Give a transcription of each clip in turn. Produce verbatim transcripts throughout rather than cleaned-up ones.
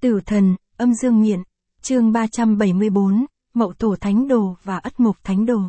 Tử thần, âm dương miện, chương ba trăm bảy mươi bốn, Mậu Thổ Thánh Đồ và Ất Mộc Thánh Đồ.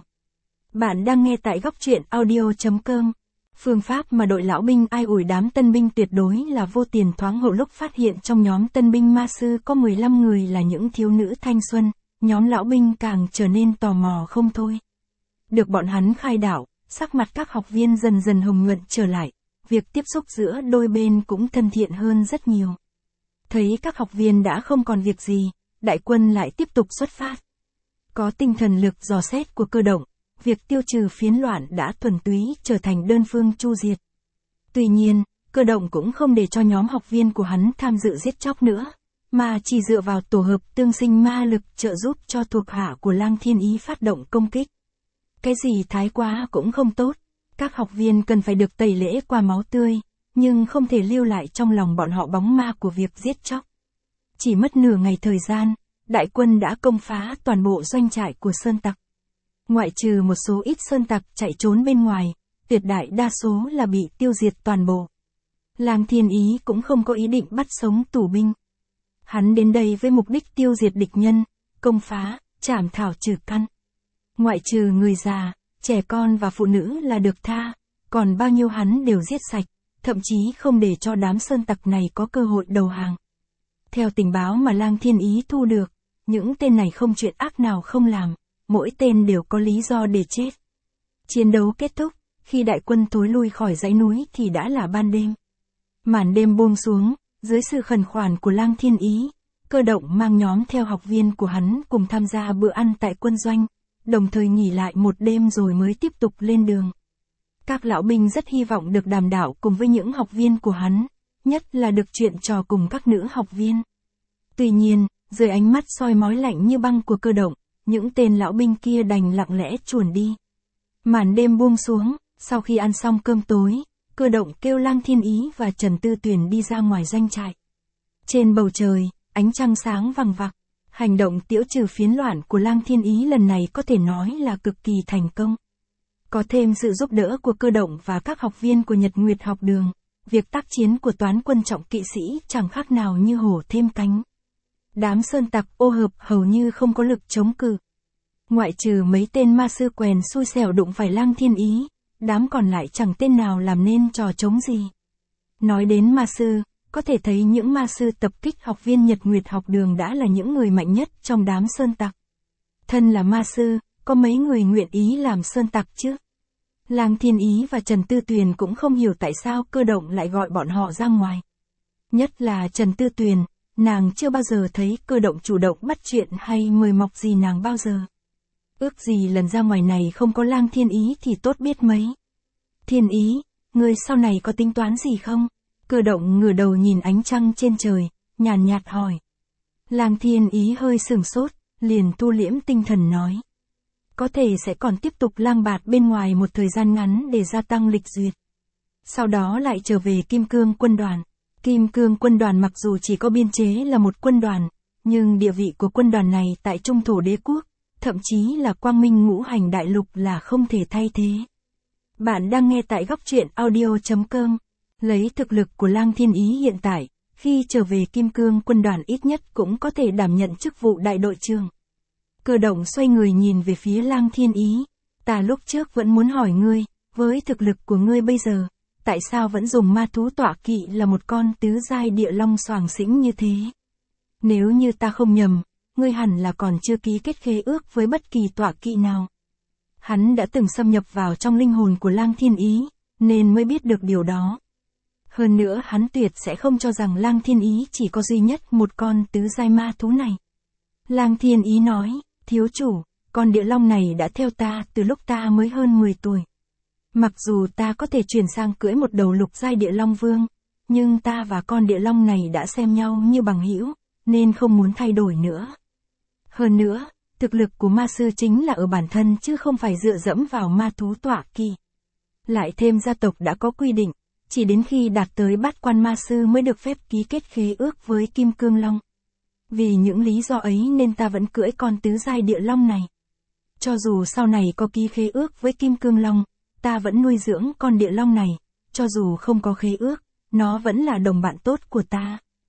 Bạn đang nghe tại góc truyện audio.com. Phương pháp mà đội lão binh ai ủi đám tân binh tuyệt đối là vô tiền thoáng hậu lúc phát hiện trong nhóm tân binh ma sư có mười lăm người là những thiếu nữ thanh xuân, nhóm lão binh càng trở nên tò mò không thôi. Được bọn hắn khai đạo, sắc mặt các học viên dần dần hồng nhuận trở lại, việc tiếp xúc giữa đôi bên cũng thân thiện hơn rất nhiều. Thấy các học viên đã không còn việc gì, đại quân lại tiếp tục xuất phát. Có tinh thần lực dò xét của cơ động, việc tiêu trừ phiến loạn đã thuần túy trở thành đơn phương chu diệt. Tuy nhiên, cơ động cũng không để cho nhóm học viên của hắn tham dự giết chóc nữa, mà chỉ dựa vào tổ hợp tương sinh ma lực trợ giúp cho thuộc hạ của Lang Thiên Ý phát động công kích. Cái gì thái quá cũng không tốt, các học viên cần phải được tẩy lễ qua máu tươi, nhưng không thể lưu lại trong lòng bọn họ bóng ma của việc giết chóc. Chỉ mất nửa ngày thời gian, đại quân đã công phá toàn bộ doanh trại của sơn tặc. Ngoại trừ một số ít sơn tặc chạy trốn bên ngoài, tuyệt đại đa số là bị tiêu diệt toàn bộ. Lang Thiên Ý cũng không có ý định bắt sống tù binh. Hắn đến đây với mục đích tiêu diệt địch nhân, công phá, trảm thảo trừ căn. Ngoại trừ người già, trẻ con và phụ nữ là được tha, còn bao nhiêu hắn đều giết sạch, thậm chí không để cho đám sơn tặc này có cơ hội đầu hàng. Theo tình báo mà Lang Thiên Ý thu được, những tên này không chuyện ác nào không làm, mỗi tên đều có lý do để chết. Chiến đấu kết thúc, khi đại quân thối lui khỏi dãy núi thì đã là ban đêm. Màn đêm buông xuống, dưới sự khẩn khoản của Lang Thiên Ý, cơ động mang nhóm theo học viên của hắn cùng tham gia bữa ăn tại quân doanh, đồng thời nghỉ lại một đêm rồi mới tiếp tục lên đường. Các lão binh rất hy vọng được đàm đạo cùng với những học viên của hắn, nhất là được chuyện trò cùng các nữ học viên. Tuy nhiên, dưới ánh mắt soi mói lạnh như băng của cơ động, những tên lão binh kia đành lặng lẽ chuồn đi. Màn đêm buông xuống, sau khi ăn xong cơm tối, cơ động kêu Lang Thiên Ý và Trần Tư Tuyền đi ra ngoài doanh trại. Trên bầu trời, ánh trăng sáng vằng vặc, hành động tiễu trừ phiến loạn của Lang Thiên Ý lần này có thể nói là cực kỳ thành công. Có thêm sự giúp đỡ của cơ động và các học viên của Nhật Nguyệt học đường, việc tác chiến của toán quân trọng kỵ sĩ chẳng khác nào như hổ thêm cánh. Đám sơn tặc ô hợp hầu như không có lực chống cự. Ngoại trừ mấy tên ma sư quèn xui xẻo đụng phải Lang Thiên Ý, đám còn lại chẳng tên nào làm nên trò trống gì. Nói đến ma sư, có thể thấy những ma sư tập kích học viên Nhật Nguyệt học đường đã là những người mạnh nhất trong đám sơn tặc. Thân là ma sư, có mấy người nguyện ý làm sơn tặc chứ? Lang Thiên Ý và Trần Tư Tuyền cũng không hiểu tại sao cơ động lại gọi bọn họ ra ngoài. Nhất là Trần Tư Tuyền, nàng chưa bao giờ thấy cơ động chủ động bắt chuyện hay mời mọc gì nàng bao giờ. Ước gì lần ra ngoài này không có Lang Thiên Ý thì tốt biết mấy. Thiên Ý, ngươi sau này có tính toán gì không? Cơ động ngửa đầu nhìn ánh trăng trên trời, nhàn nhạt hỏi. Lang Thiên Ý hơi sửng sốt, liền thu liễm tinh thần nói. Có thể sẽ còn tiếp tục lang bạt bên ngoài một thời gian ngắn để gia tăng lịch duyệt. Sau đó lại trở về Kim Cương quân đoàn. Kim Cương quân đoàn mặc dù chỉ có biên chế là một quân đoàn, nhưng địa vị của quân đoàn này tại Trung Thổ Đế quốc, thậm chí là Quang Minh Ngũ Hành Đại Lục là không thể thay thế. Bạn đang nghe tại góc truyện audio.com. Lấy thực lực của Lang Thiên Ý hiện tại, khi trở về Kim Cương quân đoàn ít nhất cũng có thể đảm nhận chức vụ đại đội trưởng. Cơ động xoay người nhìn về phía Lang Thiên Ý. Ta lúc trước vẫn muốn hỏi ngươi, với thực lực của ngươi bây giờ, tại sao vẫn dùng ma thú tọa kỵ là một con tứ giai địa long xoàng xĩnh như thế? Nếu như ta không nhầm, ngươi hẳn là còn chưa ký kết khế ước với bất kỳ tọa kỵ nào. Hắn đã từng xâm nhập vào trong linh hồn của Lang Thiên Ý, nên mới biết được điều đó. Hơn nữa hắn tuyệt sẽ không cho rằng Lang Thiên Ý chỉ có duy nhất một con tứ giai ma thú này. Lang Thiên Ý nói, thiếu chủ, con địa long này đã theo ta từ lúc ta mới hơn mười tuổi. Mặc dù ta có thể chuyển sang cưỡi một đầu lục giai địa long vương, nhưng ta và con địa long này đã xem nhau như bằng hữu, nên không muốn thay đổi nữa. Hơn nữa, thực lực của ma sư chính là ở bản thân chứ không phải dựa dẫm vào ma thú tọa kỵ. Lại thêm gia tộc đã có quy định, chỉ đến khi đạt tới bát quan ma sư mới được phép ký kết khế ước với Kim Cương Long. Vì những lý do ấy nên ta vẫn cưỡi con tứ giai địa long này. Cho dù sau này có ký khế ước với Kim Cương Long, ta vẫn nuôi dưỡng con địa long này, cho dù không có khế ước, nó vẫn là đồng bạn tốt của ta.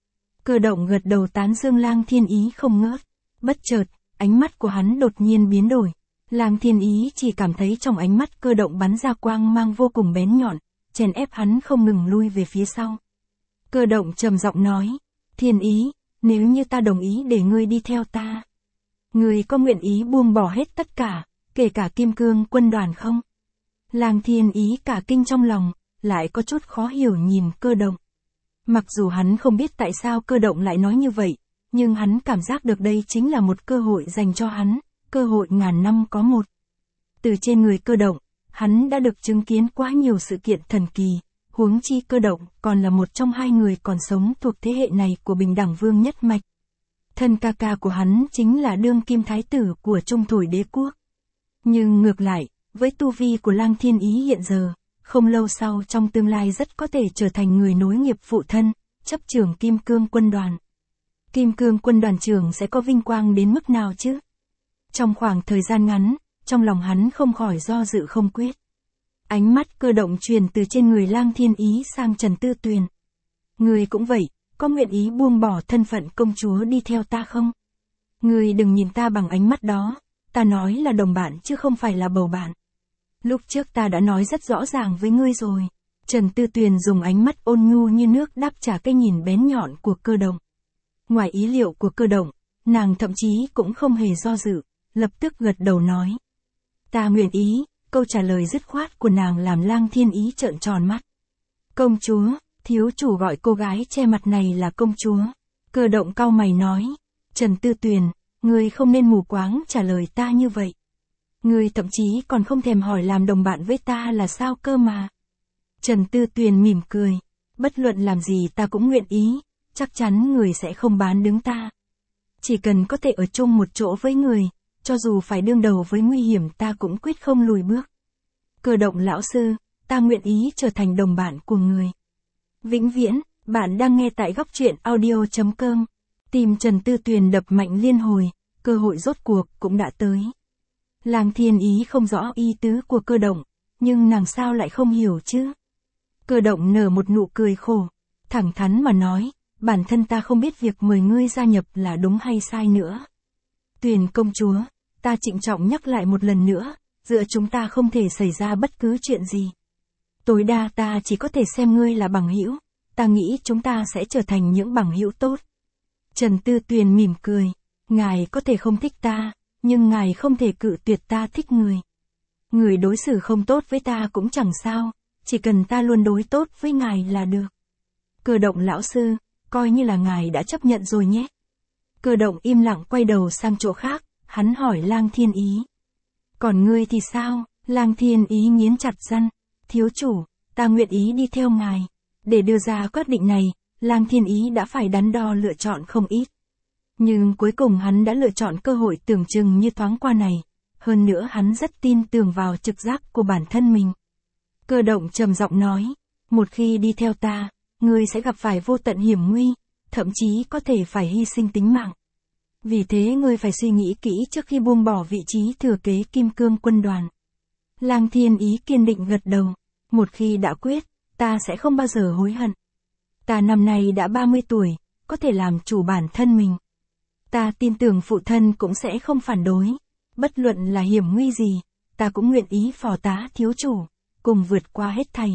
Cơ động gật đầu tán dương Lang Thiên Ý không ngớt. Bất chợt, ánh mắt của hắn đột nhiên biến đổi. Lang Thiên Ý chỉ cảm thấy trong ánh mắt cơ động bắn ra quang mang vô cùng bén nhọn, chèn ép hắn không ngừng lui về phía sau. Cơ động trầm giọng nói, Thiên Ý, nếu như ta đồng ý để ngươi đi theo ta, ngươi có nguyện ý buông bỏ hết tất cả, kể cả Kim Cương quân đoàn không? Lang Thiên Ý cả kinh trong lòng, lại có chút khó hiểu nhìn cơ động. Mặc dù hắn không biết tại sao cơ động lại nói như vậy, nhưng hắn cảm giác được đây chính là một cơ hội dành cho hắn, cơ hội ngàn năm có một. Từ trên người cơ động, hắn đã được chứng kiến quá nhiều sự kiện thần kỳ, huống chi cơ động còn là một trong hai người còn sống thuộc thế hệ này của Bình Đẳng Vương nhất mạch. Thân ca ca của hắn chính là đương kim thái tử của Trung Thổi Đế quốc. Nhưng ngược lại, với tu vi của Lang Thiên Ý hiện giờ, không lâu sau trong tương lai rất có thể trở thành người nối nghiệp phụ thân, chấp trưởng Kim Cương quân đoàn. Kim Cương quân đoàn trưởng sẽ có vinh quang đến mức nào chứ? Trong khoảng thời gian ngắn, trong lòng hắn không khỏi do dự không quyết. Ánh mắt cơ động truyền từ trên người Lang Thiên Ý sang Trần Tư Tuyền. Người cũng vậy, có nguyện ý buông bỏ thân phận công chúa đi theo ta không? Người đừng nhìn ta bằng ánh mắt đó, ta nói là đồng bạn chứ không phải là bầu bạn. Lúc trước ta đã nói rất rõ ràng với ngươi rồi. Trần Tư Tuyền dùng ánh mắt ôn nhu như nước đáp trả cái nhìn bén nhọn của cơ động. Ngoài ý liệu của cơ động, nàng thậm chí cũng không hề do dự, lập tức gật đầu nói. Ta nguyện ý, câu trả lời dứt khoát của nàng làm Lang Thiên Ý trợn tròn mắt. Công chúa, thiếu chủ gọi cô gái che mặt này là công chúa. Cơ động cau mày nói. Trần Tư Tuyền, ngươi không nên mù quáng trả lời ta như vậy. Ngươi thậm chí còn không thèm hỏi làm đồng bạn với ta là sao cơ mà. Trần Tư Tuyền mỉm cười. Bất luận làm gì ta cũng nguyện ý, chắc chắn người sẽ không bán đứng ta. Chỉ cần có thể ở chung một chỗ với người, cho dù phải đương đầu với nguy hiểm ta cũng quyết không lùi bước. Cơ động lão sư, ta nguyện ý trở thành đồng bạn của người. Vĩnh viễn, bạn đang nghe tại góc truyện audio chấm com. Tim Trần Tư Tuyền đập mạnh liên hồi, cơ hội rốt cuộc cũng đã tới. Lang Thiên Ý không rõ ý tứ của cơ động, nhưng nàng sao lại không hiểu chứ? Cơ động nở một nụ cười khổ, thẳng thắn mà nói, bản thân ta không biết việc mời ngươi gia nhập là đúng hay sai nữa. Tuyền công chúa, ta trịnh trọng nhắc lại một lần nữa, giữa chúng ta không thể xảy ra bất cứ chuyện gì. Tối đa ta chỉ có thể xem ngươi là bằng hữu, ta nghĩ chúng ta sẽ trở thành những bằng hữu tốt. Trần Tư Tuyền mỉm cười, ngài có thể không thích ta, nhưng ngài không thể cự tuyệt ta thích người. Người đối xử không tốt với ta cũng chẳng sao, chỉ cần ta luôn đối tốt với ngài là được. Cơ động lão sư, coi như là ngài đã chấp nhận rồi nhé. Cơ động im lặng quay đầu sang chỗ khác, hắn hỏi Lang Thiên Ý. Còn ngươi thì sao? Lang Thiên Ý nghiến chặt răng. Thiếu chủ, ta nguyện ý đi theo ngài. Để đưa ra quyết định này, Lang Thiên Ý đã phải đắn đo lựa chọn không ít. Nhưng cuối cùng hắn đã lựa chọn cơ hội tưởng chừng như thoáng qua này. Hơn nữa hắn rất tin tưởng vào trực giác của bản thân mình. Cơ động trầm giọng nói, một khi đi theo ta, ngươi sẽ gặp phải vô tận hiểm nguy, thậm chí có thể phải hy sinh tính mạng. Vì thế ngươi phải suy nghĩ kỹ trước khi buông bỏ vị trí thừa kế Kim Cương quân đoàn. Lang Thiên Ý kiên định gật đầu, một khi đã quyết, ta sẽ không bao giờ hối hận. Ta năm nay đã ba mươi tuổi, có thể làm chủ bản thân mình. Ta tin tưởng phụ thân cũng sẽ không phản đối, bất luận là hiểm nguy gì, ta cũng nguyện ý phò tá thiếu chủ, cùng vượt qua hết thảy.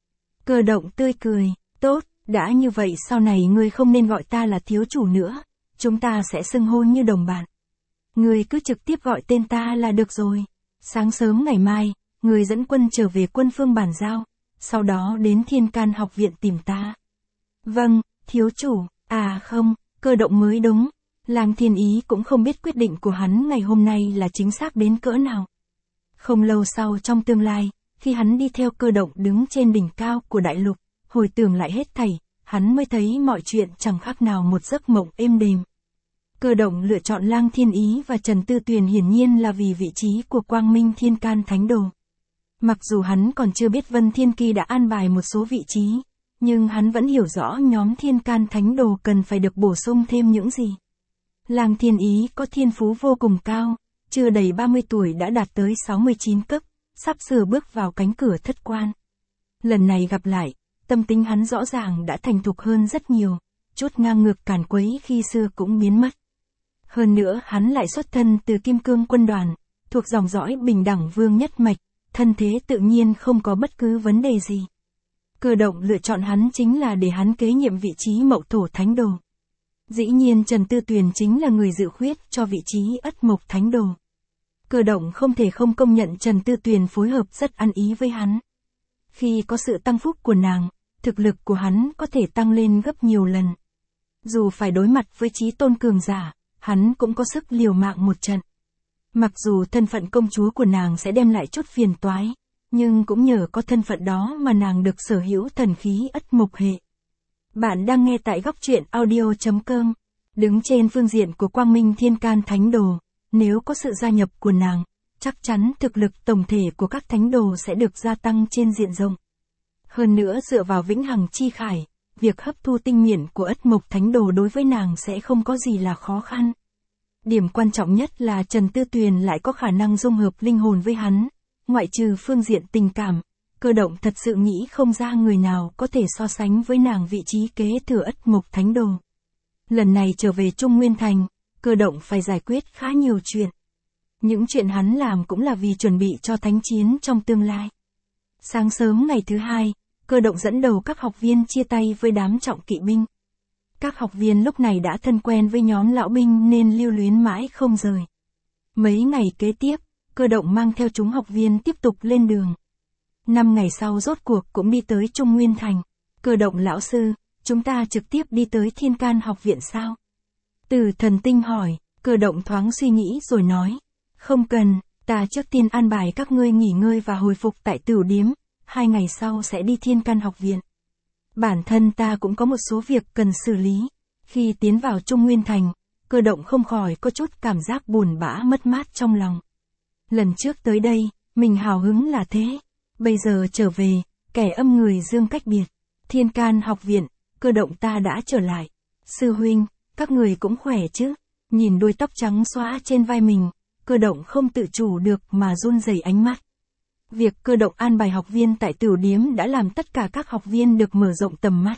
Cơ động tươi cười, tốt, đã như vậy sau này ngươi không nên gọi ta là thiếu chủ nữa, chúng ta sẽ xưng hô như đồng bạn. Ngươi cứ trực tiếp gọi tên ta là được rồi. Sáng sớm ngày mai, ngươi dẫn quân trở về quân phương bàn giao, sau đó đến Thiên Can học viện tìm ta. Vâng, thiếu chủ, à không, cơ động mới đúng. Lang Thiên Ý cũng không biết quyết định của hắn ngày hôm nay là chính xác đến cỡ nào. Không lâu sau trong tương lai, khi hắn đi theo cơ động đứng trên đỉnh cao của đại lục, hồi tưởng lại hết thảy, hắn mới thấy mọi chuyện chẳng khác nào một giấc mộng êm đềm. Cơ động lựa chọn Lang Thiên Ý và Trần Tư Tuyền hiển nhiên là vì vị trí của Quang Minh Thiên Can Thánh Đồ. Mặc dù hắn còn chưa biết Vân Thiên Kỳ đã an bài một số vị trí, nhưng hắn vẫn hiểu rõ nhóm Thiên Can Thánh Đồ cần phải được bổ sung thêm những gì. Lang Thiên Ý có thiên phú vô cùng cao, chưa đầy ba mươi tuổi đã đạt tới sáu mươi chín cấp, sắp sửa bước vào cánh cửa thất quan. Lần này gặp lại, tâm tính hắn rõ ràng đã thành thục hơn rất nhiều, chút ngang ngược càn quấy khi xưa cũng biến mất. Hơn nữa hắn lại xuất thân từ Kim Cương quân đoàn, thuộc dòng dõi bình đẳng vương nhất mạch, thân thế tự nhiên không có bất cứ vấn đề gì. Cơ động lựa chọn hắn chính là để hắn kế nhiệm vị trí Mậu Thổ Thánh Đồ. Dĩ nhiên Trần Tư Tuyền chính là người dự khuyết cho vị trí Ất Mộc Thánh Đồ. Cơ động không thể không công nhận Trần Tư Tuyền phối hợp rất ăn ý với hắn. Khi có sự tăng phúc của nàng, thực lực của hắn có thể tăng lên gấp nhiều lần. Dù phải đối mặt với chí tôn cường giả, hắn cũng có sức liều mạng một trận. Mặc dù thân phận công chúa của nàng sẽ đem lại chút phiền toái, nhưng cũng nhờ có thân phận đó mà nàng được sở hữu thần khí Ất Mộc hệ. Bạn đang nghe tại góc truyện audio chấm com. Đứng trên phương diện của Quang Minh Thiên Can Thánh Đồ, nếu có sự gia nhập của nàng, chắc chắn thực lực tổng thể của các thánh đồ sẽ được gia tăng trên diện rộng. Hơn nữa dựa vào vĩnh hằng chi khải, việc hấp thu tinh miễn của Ất Mộc Thánh Đồ đối với nàng sẽ không có gì là khó khăn. Điểm quan trọng nhất là Trần Tư Tuyền lại có khả năng dung hợp linh hồn với hắn, ngoại trừ phương diện tình cảm, Cơ động thật sự nghĩ không ra người nào có thể so sánh với nàng vị trí kế thừa Ất Mộc Thánh Đồ. Lần này trở về Trung Nguyên Thành, Cơ động phải giải quyết khá nhiều chuyện. Những chuyện hắn làm cũng là vì chuẩn bị cho thánh chiến trong tương lai. Sáng sớm ngày thứ hai, Cơ động dẫn đầu các học viên chia tay với đám trọng kỵ binh. Các học viên lúc này đã thân quen với nhóm lão binh nên lưu luyến mãi không rời. Mấy ngày kế tiếp, Cơ động mang theo chúng học viên tiếp tục lên đường. Năm ngày sau rốt cuộc cũng đi tới Trung Nguyên Thành. Cơ động lão sư, chúng ta trực tiếp đi tới Thiên Can học viện sao? Từ Thần Tinh hỏi. Cơ động thoáng suy nghĩ rồi nói. Không cần, ta trước tiên an bài các ngươi nghỉ ngơi và hồi phục tại Tửu Điếm, hai ngày sau sẽ đi Thiên Can học viện. Bản thân ta cũng có một số việc cần xử lý. Khi tiến vào Trung Nguyên Thành, Cơ động không khỏi có chút cảm giác buồn bã mất mát trong lòng. Lần trước tới đây, mình hào hứng là thế. Bây giờ trở về, kẻ âm người dương cách biệt. Thiên Can học viện, Cơ động ta đã trở lại. Sư huynh, các người cũng khỏe chứ? Nhìn đuôi tóc trắng xõa trên vai mình, Cơ động không tự chủ được mà run rẩy ánh mắt. Việc Cơ động an bài học viên tại Tửu Điếm đã làm tất cả các học viên được mở rộng tầm mắt.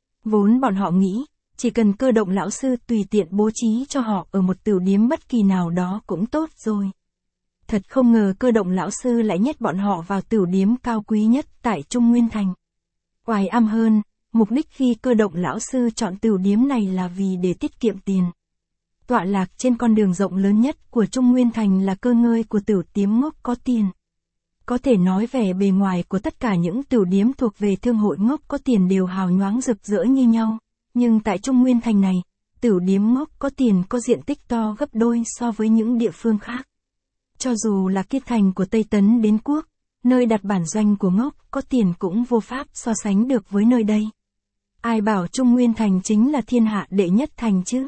Vốn bọn họ nghĩ, chỉ cần Cơ động lão sư tùy tiện bố trí cho họ ở một Tửu Điếm bất kỳ nào đó cũng tốt rồi. Thật không ngờ Cơ động lão sư lại nhét bọn họ vào Tửu Điếm cao quý nhất tại Trung Nguyên Thành. Oài am hơn, mục đích khi Cơ động lão sư chọn Tửu Điếm này là vì để tiết kiệm tiền. Tọa lạc trên con đường rộng lớn nhất của Trung Nguyên Thành là cơ ngơi của Tửu Điếm ngốc có tiền. Có thể nói vẻ bề ngoài của tất cả những Tửu Điếm thuộc về thương hội ngốc có tiền đều hào nhoáng rực rỡ như nhau, nhưng tại Trung Nguyên Thành này, Tửu Điếm ngốc có tiền có diện tích to gấp đôi so với những địa phương khác. Cho dù là Kiết Thành của Tây Tấn đến Quốc, nơi đặt bản doanh của ngốc có tiền cũng vô pháp so sánh được với nơi đây. Ai bảo Trung Nguyên Thành chính là thiên hạ đệ nhất thành chứ?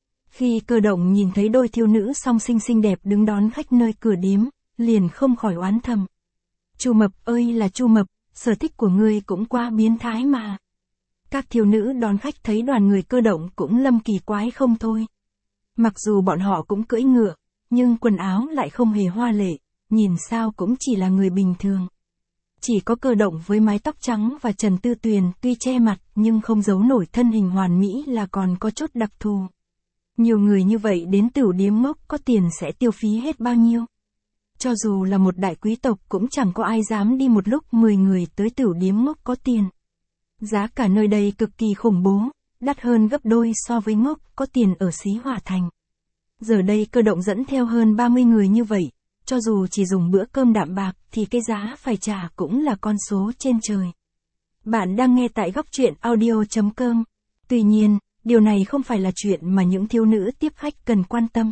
Khi Cơ động nhìn thấy đôi thiếu nữ song sinh xinh đẹp đứng đón khách nơi cửa điếm, liền không khỏi oán thầm. Chu Mập ơi là Chu Mập, sở thích của ngươi cũng quá biến thái mà. Các thiếu nữ đón khách thấy đoàn người Cơ động cũng lâm kỳ quái không thôi. Mặc dù bọn họ cũng cưỡi ngựa, nhưng quần áo lại không hề hoa lệ, nhìn sao cũng chỉ là người bình thường. Chỉ có Cơ động với mái tóc trắng và Trần Tư Tuyền tuy che mặt nhưng không giấu nổi thân hình hoàn mỹ là còn có chút đặc thù. Nhiều người như vậy đến Tửu Điếm ngốc có tiền sẽ tiêu phí hết bao nhiêu? Cho dù là một đại quý tộc cũng chẳng có ai dám đi một lúc mười người tới Tửu Điếm ngốc có tiền. Giá cả nơi đây cực kỳ khủng bố, đắt hơn gấp đôi so với ngốc có tiền ở Xí Hỏa Thành. Giờ đây Cơ động dẫn theo hơn ba mươi người như vậy, cho dù chỉ dùng bữa cơm đạm bạc thì cái giá phải trả cũng là con số trên trời. Bạn đang nghe tại góc truyện audio chấm com. Tuy nhiên, điều này không phải là chuyện mà những thiếu nữ tiếp khách cần quan tâm.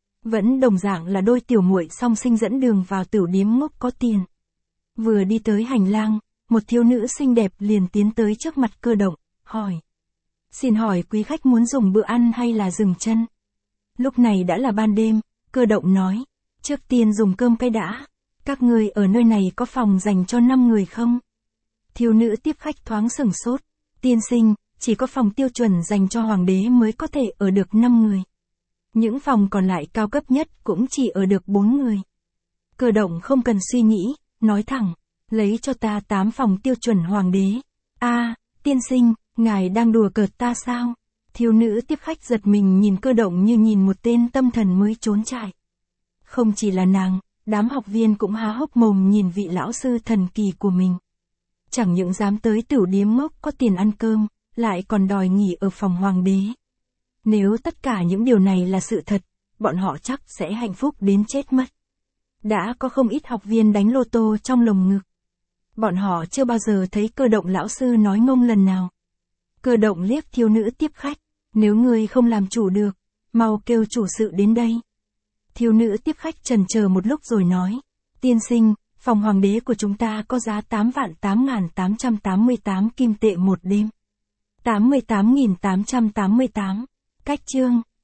Vẫn đồng dạng là đôi tiểu muội song sinh dẫn đường vào Tửu Điếm ngốc có tiền. Vừa đi tới hành lang, một thiếu nữ xinh đẹp liền tiến tới trước mặt Cơ động, hỏi. Xin hỏi quý khách muốn dùng bữa ăn hay là dừng chân? Lúc này đã là ban đêm, Cơ động nói. Trước tiên dùng cơm cái đã. Các người ở nơi này có phòng dành cho năm người không? Thiếu nữ tiếp khách thoáng sửng sốt. Tiên sinh, chỉ có phòng tiêu chuẩn dành cho hoàng đế mới có thể ở được năm người. Những phòng còn lại cao cấp nhất cũng chỉ ở được bốn người. Cơ động không cần suy nghĩ, nói thẳng. Lấy cho ta tám phòng tiêu chuẩn hoàng đế. A, tiên sinh, ngài đang đùa cợt ta sao? Thiếu nữ tiếp khách giật mình nhìn Cơ Động như nhìn một tên tâm thần mới trốn trại. Không chỉ là nàng, đám học viên cũng há hốc mồm nhìn vị lão sư thần kỳ của mình. Chẳng những dám tới tửu điếm ngốc có tiền ăn cơm, lại còn đòi nghỉ ở phòng hoàng đế. Nếu tất cả những điều này là sự thật, bọn họ chắc sẽ hạnh phúc đến chết mất. Đã có không ít học viên đánh lô tô trong lồng ngực. Bọn họ chưa bao giờ thấy Cơ Động lão sư nói ngông lần nào. Cơ Động liếc thiếu nữ tiếp khách, nếu ngươi không làm chủ được, mau kêu chủ sự đến đây. Thiếu nữ tiếp khách chần chờ một lúc rồi nói, tiên sinh, phòng hoàng đế của chúng ta có giá tám vạn tám nghìn tám trăm tám mươi tám kim tệ một đêm. tám mươi tám nghìn tám trăm tám mươi tám, cách chương.